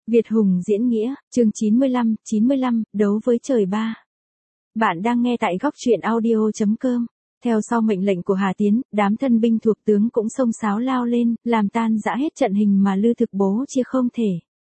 Việt Hùng diễn nghĩa, chương 95, đấu với trời ba. Bạn đang nghe tại góc truyện audio.com. Theo sau mệnh lệnh của Hà Tiến, đám thân binh thuộc tướng cũng xông xáo lao lên, làm tan rã hết trận hình mà Lư Thực bố chia không thể.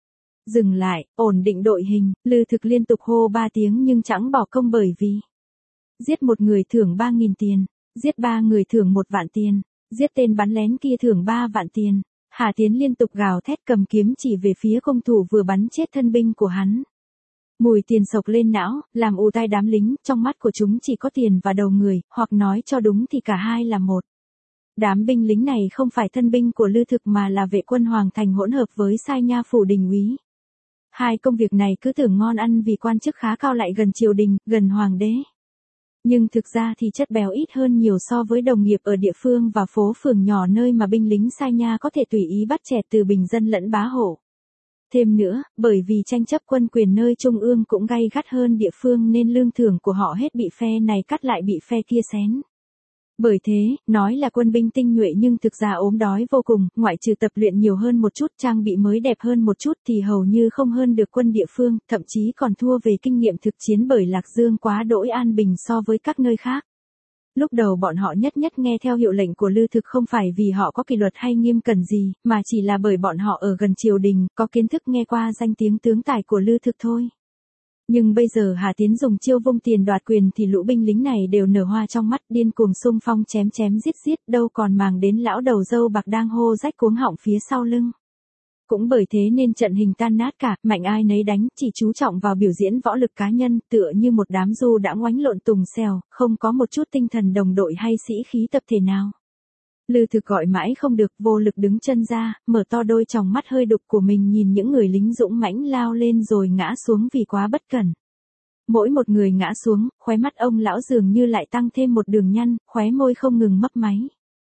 Dừng lại, ổn định đội hình, Lư Thực liên tục hô 3 tiếng nhưng chẳng bỏ công bởi vì giết một người thưởng 3.000 tiền, giết 3 người thưởng 1 vạn tiền, giết tên bắn lén kia thưởng 3 vạn tiền. Hà Tiến liên tục gào thét cầm kiếm chỉ về phía công thủ vừa bắn chết thân binh của hắn. Mùi tiền sộc lên não, làm ù tai đám lính, trong mắt của chúng chỉ có tiền và đầu người, hoặc nói cho đúng thì cả hai là một. Đám binh lính này không phải thân binh của Lư Thực mà là vệ quân Hoàng Thành hỗn hợp với sai nha phủ đình úy. Hai công việc này cứ tưởng ngon ăn vì quan chức khá cao lại gần triều đình, gần hoàng đế. Nhưng thực ra thì chất béo ít hơn nhiều so với đồng nghiệp ở địa phương và phố phường nhỏ nơi mà binh lính sai nha có thể tùy ý bắt chẹt từ bình dân lẫn bá hộ. Thêm nữa, bởi vì tranh chấp quân quyền nơi trung ương cũng gay gắt hơn địa phương nên lương thưởng của họ hết bị phe này cắt lại bị phe kia xén. Bởi thế, nói là quân binh tinh nhuệ nhưng thực ra ốm đói vô cùng, ngoại trừ tập luyện nhiều hơn một chút, trang bị mới đẹp hơn một chút thì hầu như không hơn được quân địa phương, thậm chí còn thua về kinh nghiệm thực chiến bởi Lạc Dương quá đỗi an bình so với các nơi khác. Lúc đầu bọn họ nhất nghe theo hiệu lệnh của Lư Thực không phải vì họ có kỷ luật hay nghiêm cẩn gì, mà chỉ là bởi bọn họ ở gần triều đình, có kiến thức nghe qua danh tiếng tướng tài của Lư Thực thôi. Nhưng bây giờ Hà Tiến dùng chiêu vung tiền đoạt quyền thì lũ binh lính này đều nở hoa trong mắt, điên cuồng xung phong chém giết, đâu còn màng đến lão đầu râu bạc đang hô rách cuống họng phía sau lưng. Cũng bởi thế nên trận hình tan nát cả, mạnh ai nấy đánh, chỉ chú trọng vào biểu diễn võ lực cá nhân, tựa như một đám du đã ngoánh lộn tùng xèo, không có một chút tinh thần đồng đội hay sĩ khí tập thể nào. Lư Thực gọi mãi không được, vô lực đứng chân ra, mở to đôi tròng mắt hơi đục của mình nhìn những người lính dũng mãnh lao lên rồi ngã xuống vì quá bất cẩn. Mỗi một người ngã xuống, khóe mắt ông lão dường như lại tăng thêm một đường nhăn, khóe môi không ngừng mấp máy.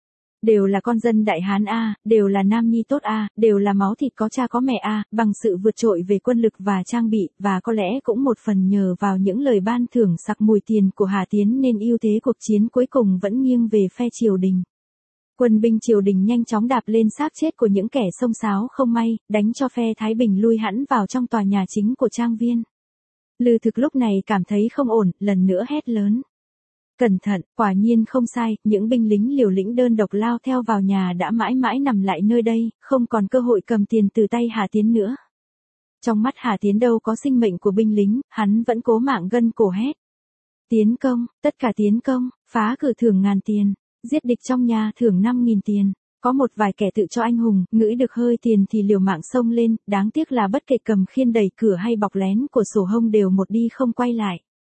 Đều là con dân Đại Hán A, đều là nam nhi tốt A, đều là máu thịt có cha có mẹ A, bằng sự vượt trội về quân lực và trang bị, và có lẽ cũng một phần nhờ vào những lời ban thưởng sặc mùi tiền của Hà Tiến nên ưu thế cuộc chiến cuối cùng vẫn nghiêng về phe triều đình. Quân binh triều đình nhanh chóng đạp lên xác chết của những kẻ xông xáo không may, đánh cho phe Thái Bình lui hẳn vào trong tòa nhà chính của trang viên. Lư Thực lúc này cảm thấy không ổn, lần nữa hét lớn. Cẩn thận, quả nhiên không sai, những binh lính liều lĩnh đơn độc lao theo vào nhà đã mãi mãi nằm lại nơi đây, không còn cơ hội cầm tiền từ tay Hà Tiến nữa. Trong mắt Hà Tiến đâu có sinh mệnh của binh lính, hắn vẫn cố mạng gân cổ hét. Tiến công, tất cả tiến công, phá cửa thưởng 1000 tiền, giết địch trong nhà thưởng 5.000 tiền. Có một vài kẻ tự cho anh hùng, ngửi được hơi tiền thì liều mạng xông lên, đáng tiếc là bất kể cầm khiên đẩy cửa hay bọc lén của sổ hông đều một đi không quay lại.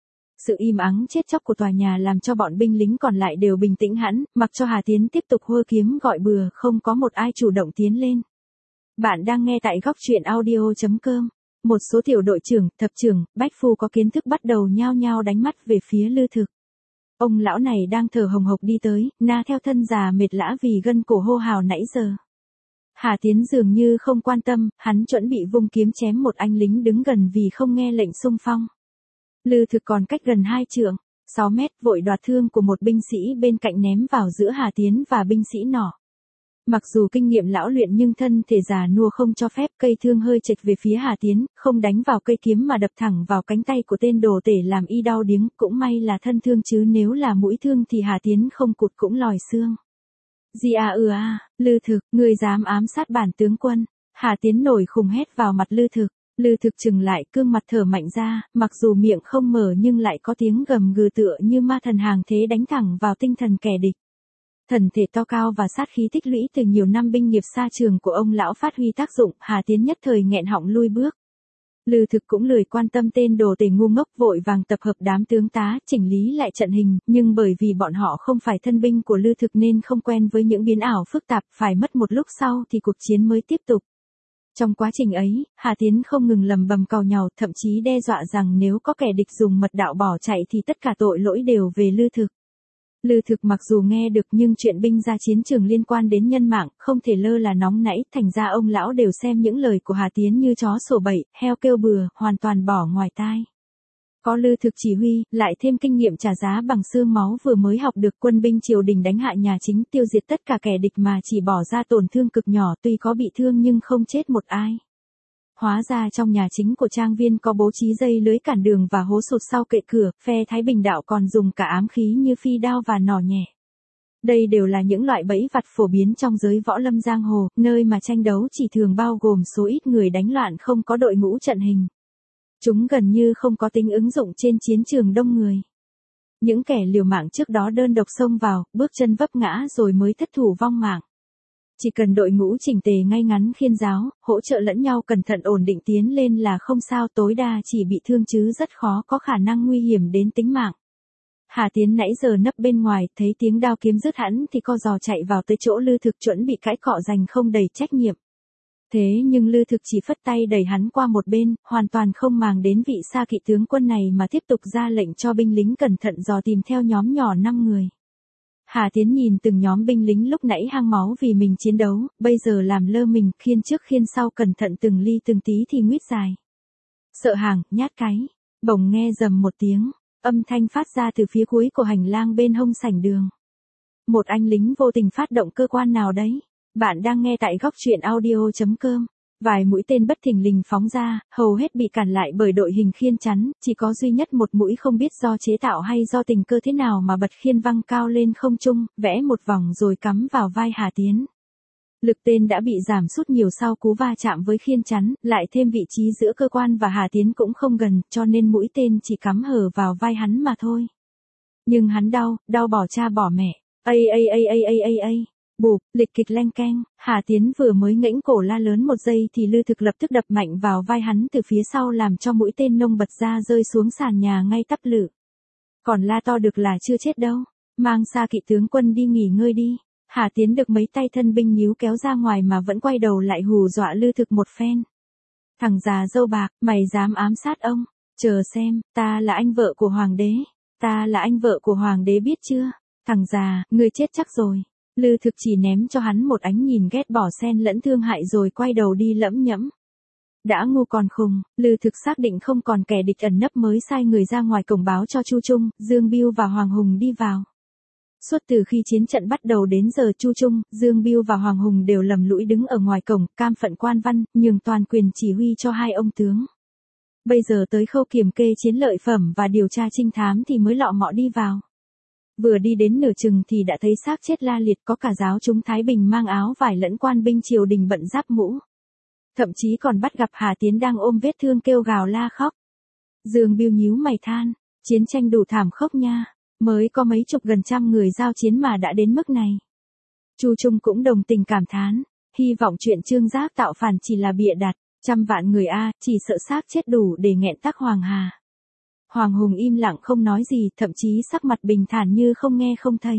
Sự im ắng chết chóc của tòa nhà làm cho bọn binh lính còn lại đều bình tĩnh hẳn, mặc cho Hà Tiến tiếp tục hô kiếm gọi bừa, không có một ai chủ động tiến lên. Bạn đang nghe tại góc truyện audio.com. Một số tiểu đội trưởng, thập trưởng, bách phu có kiến thức bắt đầu nhao nhao đánh mắt về phía Lư Thực. Ông lão này đang thở hồng hộc đi tới, na theo thân già mệt lã vì gân cổ hô hào nãy giờ. Hà Tiến dường như không quan tâm, hắn chuẩn bị vung kiếm chém một anh lính đứng gần vì không nghe lệnh xung phong. Lư Thực còn cách gần 2 trượng, 6 mét, vội đoạt thương của một binh sĩ bên cạnh ném vào giữa Hà Tiến và binh sĩ nọ. Mặc dù kinh nghiệm lão luyện nhưng thân thể già nua không cho phép, cây thương hơi chệch về phía Hà Tiến, không đánh vào cây kiếm mà đập thẳng vào cánh tay của tên đồ tể làm y đau điếng, cũng may là thân thương chứ nếu là mũi thương thì Hà Tiến không cụt cũng lòi xương. Lư Thực, ngươi dám ám sát bản tướng quân. Hà Tiến nổi khùng hét vào mặt Lư Thực. Lư Thực chừng lại, cương mặt thở mạnh ra, mặc dù miệng không mở nhưng lại có tiếng gầm gừ tựa như ma thần hàng thế đánh thẳng vào tinh thần kẻ địch. Thần thể to cao và sát khí tích lũy từ nhiều năm binh nghiệp xa trường của ông lão phát huy tác dụng, Hà Tiến nhất thời nghẹn họng lui bước. Lư Thực cũng lười quan tâm tên đồ tể ngu ngốc, vội vàng tập hợp đám tướng tá, chỉnh lý lại trận hình, nhưng bởi vì bọn họ không phải thân binh của Lư Thực nên không quen với những biến ảo phức tạp, phải mất một lúc sau thì cuộc chiến mới tiếp tục. Trong quá trình ấy, Hà Tiến không ngừng lầm bầm càu nhàu, thậm chí đe dọa rằng nếu có kẻ địch dùng mật đạo bỏ chạy thì tất cả tội lỗi đều về Lư Thực. Lư Thực mặc dù nghe được nhưng chuyện binh ra chiến trường liên quan đến nhân mạng, không thể lơ là nóng nảy, thành ra ông lão đều xem những lời của Hà Tiến như chó sổ bậy, heo kêu bừa, hoàn toàn bỏ ngoài tai. Có Lư Thực chỉ huy, lại thêm kinh nghiệm trả giá bằng xương máu vừa mới học được, quân binh triều đình đánh hạ nhà chính, tiêu diệt tất cả kẻ địch mà chỉ bỏ ra tổn thương cực nhỏ, tuy có bị thương nhưng không chết một ai. Hóa ra trong nhà chính của trang viên có bố trí dây lưới cản đường và hố sụt sau kệ cửa, phe Thái Bình đạo còn dùng cả ám khí như phi đao và nỏ nhẹ. Đây đều là những loại bẫy vặt phổ biến trong giới võ lâm giang hồ, nơi mà tranh đấu chỉ thường bao gồm số ít người đánh loạn không có đội ngũ trận hình. Chúng gần như không có tính ứng dụng trên chiến trường đông người. Những kẻ liều mạng trước đó đơn độc xông vào, bước chân vấp ngã rồi mới thất thủ vong mạng. Chỉ cần đội ngũ chỉnh tề ngay ngắn khiên giáo, hỗ trợ lẫn nhau cẩn thận ổn định tiến lên là không sao, tối đa chỉ bị thương chứ rất khó có khả năng nguy hiểm đến tính mạng. Hà Tiến nãy giờ nấp bên ngoài, thấy tiếng đao kiếm rứt hẳn thì co giò chạy vào tới chỗ Lư Thực chuẩn bị cãi cọ giành không đầy trách nhiệm. Thế nhưng Lư Thực chỉ phất tay đẩy hắn qua một bên, hoàn toàn không màng đến vị Sa Kỵ tướng quân này mà tiếp tục ra lệnh cho binh lính cẩn thận dò tìm theo nhóm nhỏ 5 người. Hà Tiến nhìn từng nhóm binh lính lúc nãy hăng máu vì mình chiến đấu, bây giờ làm lơ mình, khiên trước khiên sau cẩn thận từng ly từng tí thì nguyết dài. Sợ hàng, nhát cái, bỗng nghe rầm một tiếng, âm thanh phát ra từ phía cuối của hành lang bên hông sảnh đường. Một anh lính vô tình phát động cơ quan nào đấy. Bạn đang nghe tại góc truyện audio.com. Vài mũi tên bất thình lình phóng ra, hầu hết bị cản lại bởi đội hình khiên chắn, chỉ có duy nhất một mũi không biết do chế tạo hay do tình cơ thế nào mà bật khiên văng cao lên không trung, vẽ một vòng rồi cắm vào vai Hà Tiến. Lực tên đã bị giảm sút nhiều sau cú va chạm với khiên chắn, lại thêm vị trí giữa cơ quan và Hà Tiến cũng không gần, cho nên mũi tên chỉ cắm hở vào vai hắn mà thôi. Nhưng hắn đau bỏ cha bỏ mẹ. Bụp, lịch kịch leng keng, Hà Tiến vừa mới ngẩng cổ la lớn một giây thì Lư Thực lập tức đập mạnh vào vai hắn từ phía sau làm cho mũi tên nông bật ra rơi xuống sàn nhà ngay tắp lự. Còn la to được là chưa chết đâu, mang Sa Kỵ tướng quân đi nghỉ ngơi đi. Hà Tiến được mấy tay thân binh níu kéo ra ngoài mà vẫn quay đầu lại hù dọa Lư Thực một phen. Thằng già râu bạc, mày dám ám sát ông, chờ xem, ta là anh vợ của hoàng đế, ta là anh vợ của hoàng đế biết chưa, thằng già, ngươi chết chắc rồi. Lư Thực chỉ ném cho hắn một ánh nhìn ghét bỏ xen lẫn thương hại rồi quay đầu đi lẫm nhẫm. Đã ngu còn khùng, Lư Thực xác định không còn kẻ địch ẩn nấp mới sai người ra ngoài cổng báo cho Chu Trung, Dương Bưu và Hoàng Hùng đi vào. Suốt từ khi chiến trận bắt đầu đến giờ Chu Trung, Dương Bưu và Hoàng Hùng đều lầm lũi đứng ở ngoài cổng, cam phận quan văn, nhường toàn quyền chỉ huy cho hai ông tướng. Bây giờ tới khâu kiểm kê chiến lợi phẩm và điều tra trinh thám thì mới lọ mọ đi vào. Vừa đi đến nửa chừng thì đã thấy xác chết la liệt, có cả giáo chúng Thái Bình mang áo vải lẫn quan binh triều đình bận giáp mũ. Thậm chí còn bắt gặp Hà Tiến đang ôm vết thương kêu gào la khóc. Dương Bưu nhíu mày than, chiến tranh đủ thảm khốc nha, mới có mấy chục gần trăm người giao chiến mà đã đến mức này. Chu Trung cũng đồng tình cảm thán, hy vọng chuyện Trương Giác tạo phản chỉ là bịa đặt, 100 vạn người chỉ sợ xác chết đủ để nghẹn tắc Hoàng Hà. Hoàng Hùng im lặng không nói gì, thậm chí sắc mặt bình thản như không nghe không thấy.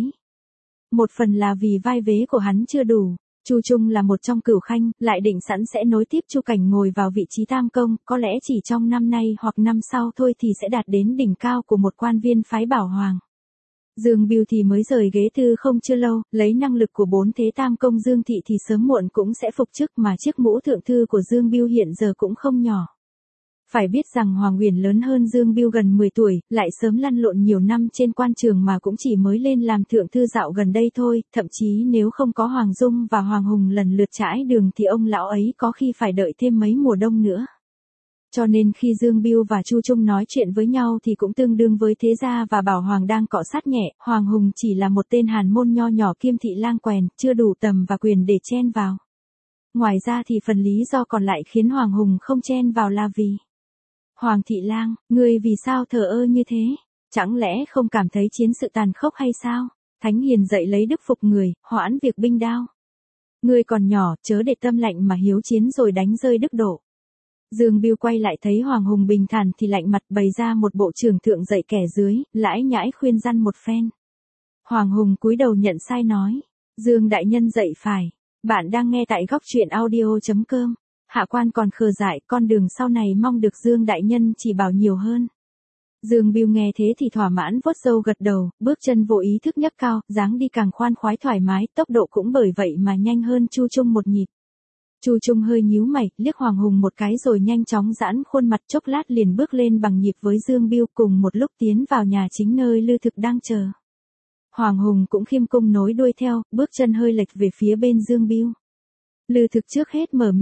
Một phần là vì vai vế của hắn chưa đủ, Chu Trung là một trong cửu khanh, lại định sẵn sẽ nối tiếp Chu Cảnh ngồi vào vị trí tam công, có lẽ chỉ trong năm nay hoặc năm sau thôi thì sẽ đạt đến đỉnh cao của một quan viên phái bảo hoàng. Dương Bưu thì mới rời ghế thư không chưa lâu, lấy năng lực của 4 thế tam công Dương Thị thì sớm muộn cũng sẽ phục chức, mà chiếc mũ thượng thư của Dương Bưu hiện giờ cũng không nhỏ. Phải biết rằng Hoàng Uyển lớn hơn Dương Bưu gần 10 tuổi, lại sớm lăn lộn nhiều năm trên quan trường mà cũng chỉ mới lên làm thượng thư dạo gần đây thôi, thậm chí nếu không có Hoàng Dung và Hoàng Hùng lần lượt trải đường thì ông lão ấy có khi phải đợi thêm mấy mùa đông nữa. Cho nên khi Dương Bưu và Chu Trung nói chuyện với nhau thì cũng tương đương với Thế Gia và Bảo Hoàng đang cọ sát nhẹ, Hoàng Hùng chỉ là một tên hàn môn nho nhỏ kiêm thị lang quèn, chưa đủ tầm và quyền để chen vào. Ngoài ra thì phần lý do còn lại khiến Hoàng Hùng không chen vào là vì Hoàng thị lang, ngươi vì sao thờ ơ như thế? Chẳng lẽ không cảm thấy chiến sự tàn khốc hay sao? Thánh hiền dạy lấy đức phục người, hoãn việc binh đao. Ngươi còn nhỏ, chớ để tâm lạnh mà hiếu chiến rồi đánh rơi đức độ. Dương Bưu quay lại thấy Hoàng Hùng bình thản thì lạnh mặt bày ra một bộ trưởng thượng dạy kẻ dưới, lãi nhãi khuyên răn một phen. Hoàng Hùng cúi đầu nhận sai nói, Dương đại nhân dạy phải. Bạn đang nghe tại góc truyện audio.com. Hạ quan còn khờ dại, con đường sau này mong được Dương đại nhân chỉ bảo nhiều hơn. Dương Bưu nghe thế thì thỏa mãn vuốt râu gật đầu, bước chân vô ý thức nhấc cao, dáng đi càng khoan khoái thoải mái, tốc độ cũng bởi vậy mà nhanh hơn Chu Trung một nhịp. Chu Trung hơi nhíu mày, liếc Hoàng Hùng một cái rồi nhanh chóng giãn khuôn mặt, chốc lát liền bước lên bằng nhịp với Dương Bưu, cùng một lúc tiến vào nhà chính nơi Lư Thực đang chờ. Hoàng Hùng cũng khiêm cung nối đuôi theo, bước chân hơi lệch về phía bên Dương Bưu. Lư Thực trước hết mở miệng,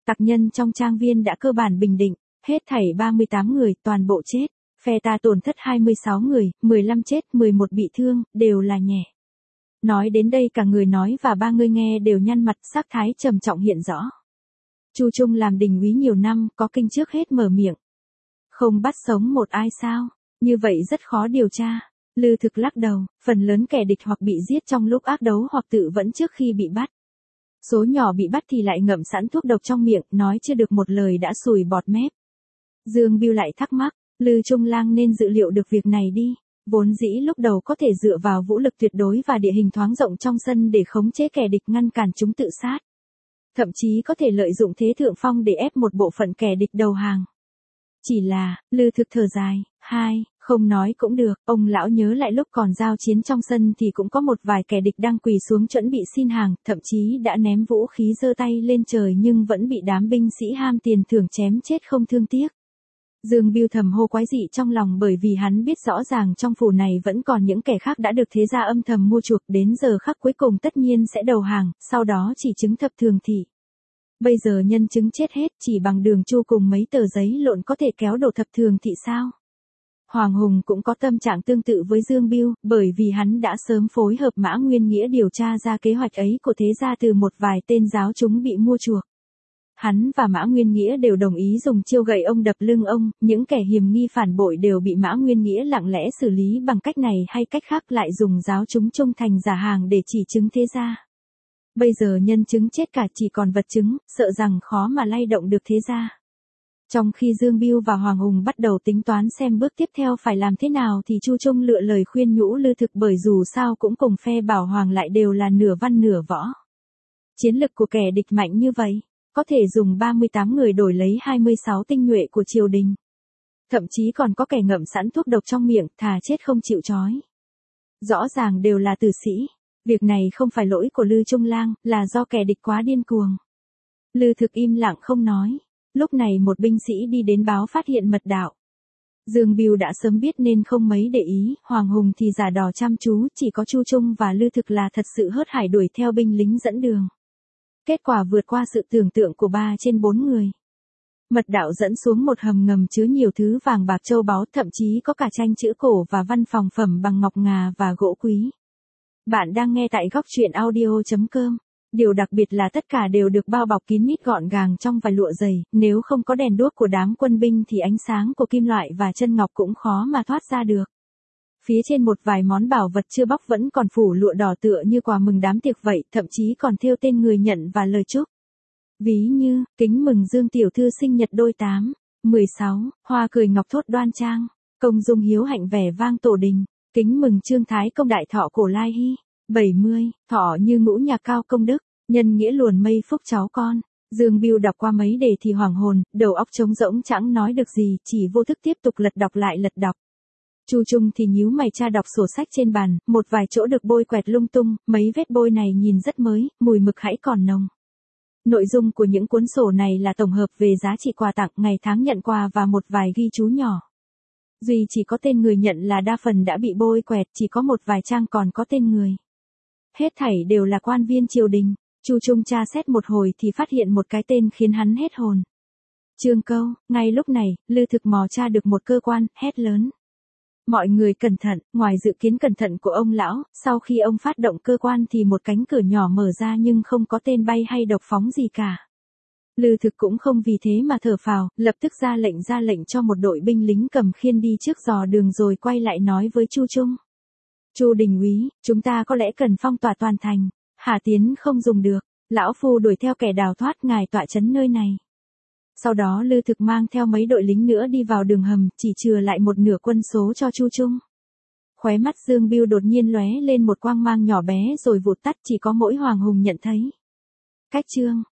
Tặc nhân trong trang viên đã cơ bản bình định, hết thảy 38 người toàn bộ chết, phe ta tổn thất 26 người, 15 chết, 11 bị thương, đều là nhẹ. Nói đến đây cả người nói và ba người nghe đều nhăn mặt, sắc thái trầm trọng hiện rõ. Chu Trung làm đình úy nhiều năm, có kinh trước hết mở miệng. Không bắt sống một ai sao? Như vậy rất khó điều tra. Lư Thực lắc đầu, phần lớn kẻ địch hoặc bị giết trong lúc ác đấu hoặc tự vẫn trước khi bị bắt. Số nhỏ bị bắt thì lại ngậm sẵn thuốc độc trong miệng, nói chưa được một lời đã sùi bọt mép. Dương Bưu lại thắc mắc, Lư Trung Lang nên dự liệu được việc này đi. Vốn dĩ lúc đầu có thể dựa vào vũ lực tuyệt đối và địa hình thoáng rộng trong sân để khống chế kẻ địch ngăn cản chúng tự sát. Thậm chí có thể lợi dụng thế thượng phong để ép một bộ phận kẻ địch đầu hàng. Chỉ là, Lư Thực thở dài, không nói cũng được, ông lão nhớ lại lúc còn giao chiến trong sân thì cũng có một vài kẻ địch đang quỳ xuống chuẩn bị xin hàng, thậm chí đã ném vũ khí giơ tay lên trời nhưng vẫn bị đám binh sĩ ham tiền thưởng chém chết không thương tiếc. Dương Bưu thầm hô quái dị trong lòng bởi vì hắn biết rõ ràng trong phủ này vẫn còn những kẻ khác đã được thế gia âm thầm mua chuộc, đến giờ khắc cuối cùng tất nhiên sẽ đầu hàng, sau đó chỉ chứng thập thường thị. Bây giờ nhân chứng chết hết, chỉ bằng Đường Chu cùng mấy tờ giấy lộn có thể kéo đổ thập thường thị sao? Hoàng Hùng cũng có tâm trạng tương tự với Dương Bưu, bởi vì hắn đã sớm phối hợp Mã Nguyên Nghĩa điều tra ra kế hoạch ấy của thế gia từ một vài tên giáo chúng bị mua chuộc. Hắn và Mã Nguyên Nghĩa đều đồng ý dùng chiêu gậy ông đập lưng ông, những kẻ hiềm nghi phản bội đều bị Mã Nguyên Nghĩa lặng lẽ xử lý bằng cách này hay cách khác, lại dùng giáo chúng trung thành giả hàng để chỉ chứng thế gia. Bây giờ nhân chứng chết cả, chỉ còn vật chứng, sợ rằng khó mà lay động được thế gia. Trong khi Dương Bưu và Hoàng Hùng bắt đầu tính toán xem bước tiếp theo phải làm thế nào thì Chu Trung lựa lời khuyên nhủ Lư Thực, bởi dù sao cũng cùng phe Bảo Hoàng lại đều là nửa văn nửa võ. Chiến lực của kẻ địch mạnh như vậy, có thể dùng 38 người đổi lấy 26 tinh nhuệ của triều đình. Thậm chí còn có kẻ ngậm sẵn thuốc độc trong miệng, thà chết không chịu trói. Rõ ràng đều là tử sĩ. Việc này không phải lỗi của Lư Trung Lang, là do kẻ địch quá điên cuồng. Lư Thực im lặng không nói. Lúc này một binh sĩ đi đến báo phát hiện mật đạo. Dương Bưu đã sớm biết nên không mấy để ý, Hoàng Hùng thì giả đò chăm chú, chỉ có Chu Trung và Lư Thực là thật sự hớt hải đuổi theo binh lính dẫn đường. Kết quả vượt qua sự tưởng tượng của 3 trên 4 người. Mật đạo dẫn xuống một hầm ngầm chứa nhiều thứ vàng bạc châu báu, thậm chí có cả tranh chữ cổ và văn phòng phẩm bằng ngọc ngà và gỗ quý. Bạn đang nghe tại góc truyện audio.com. Điều đặc biệt là tất cả đều được bao bọc kín mít gọn gàng trong vài lụa dày, nếu không có đèn đuốc của đám quân binh thì ánh sáng của kim loại và chân ngọc cũng khó mà thoát ra được. Phía trên một vài món bảo vật chưa bóc vẫn còn phủ lụa đỏ tựa như quà mừng đám tiệc vậy, thậm chí còn thêu tên người nhận và lời chúc. Ví như, kính mừng Dương tiểu thư sinh nhật đôi 8, 16, hoa cười ngọc thốt đoan trang, công dung hiếu hạnh vẻ vang tổ đình, kính mừng Trương Thái công đại thọ cổ lai hy, 70, thọ như ngũ nhạc cao công đức, nhân nghĩa luồn mây phúc cháu con. Dương Bưu đọc qua mấy đề thì hoảng hồn, đầu óc trống rỗng chẳng nói được gì, chỉ vô thức tiếp tục lật đọc. Chu Trung thì nhíu mày tra đọc sổ sách trên bàn, một vài chỗ được bôi quẹt lung tung, mấy vết bôi này nhìn rất mới, mùi mực hãy còn nồng. Nội dung của những cuốn sổ này là tổng hợp về giá trị quà tặng, ngày tháng nhận quà và một vài ghi chú nhỏ. Duy chỉ có tên người nhận là đa phần đã bị bôi quẹt, chỉ có một vài trang còn có tên người. Hết thảy đều là quan viên triều đình. Chu Trung tra xét một hồi thì phát hiện một cái tên khiến hắn hết hồn. Trương Câu. Ngay lúc này, Lư Thực mò tra được một cơ quan, hét lớn. Mọi người cẩn thận, ngoài dự kiến cẩn thận của ông lão, sau khi ông phát động cơ quan thì một cánh cửa nhỏ mở ra nhưng không có tên bay hay độc phóng gì cả. Lư Thực cũng không vì thế mà thở phào, lập tức ra lệnh cho một đội binh lính cầm khiên đi trước dò đường rồi quay lại nói với Chu Trung. Chu đình úy, chúng ta có lẽ cần phong tỏa toàn thành, Hà Tiến không dùng được, lão phu đuổi theo kẻ đào thoát, ngài tọa trấn nơi này. Sau đó Lư Thực mang theo mấy đội lính nữa đi vào đường hầm, chỉ chừa lại một nửa quân số cho Chu Trung. Khóe mắt Dương Bưu đột nhiên lóe lên một quang mang nhỏ bé rồi vụt tắt, chỉ có mỗi Hoàng Hùng nhận thấy. Cách chương,